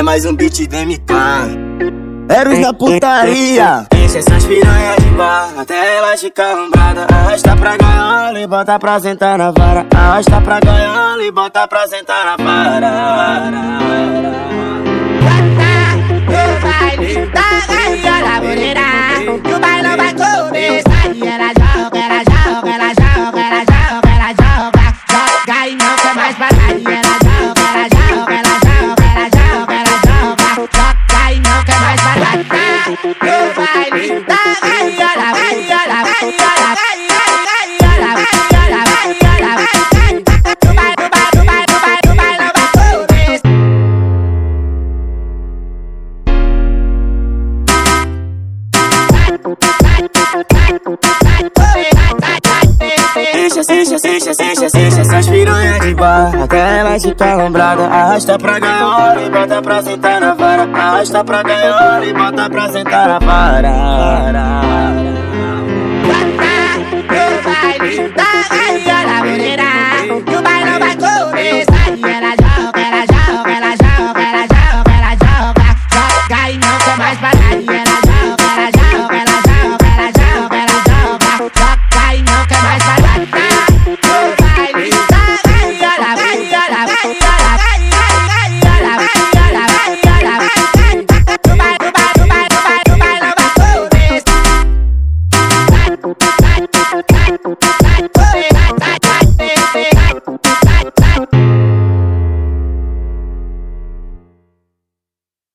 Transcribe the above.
mais um beat do MK. Eros da putaria. Enche essas piranhas de bar, até elas ficam lambrada. Arrasta pra gaiola e bota pra sentar na vara. Arrasta pra gaiola e bota pra sentar na vara. O baile da gaiola, mulherada. O bailão vai começar e ela joga, ela joga, ela joga, ela joga, ela joga. Joga e não quer mais parar e ela joga, ela joga, ela joga, ela joga, ela joga. Joga e não quer mais parar. O baile da gaiola, gaiola, gaiola, gaiola, gaiola, gaiola, gaiola. O bailão vai começar. Enche essas piranhas de bar, até elas ficam lambrada. Arrasta pra gaiola e bota pra sentar na vara. Arrasta pra gaiola e bota pra sentar na vara. O baile da gaiola,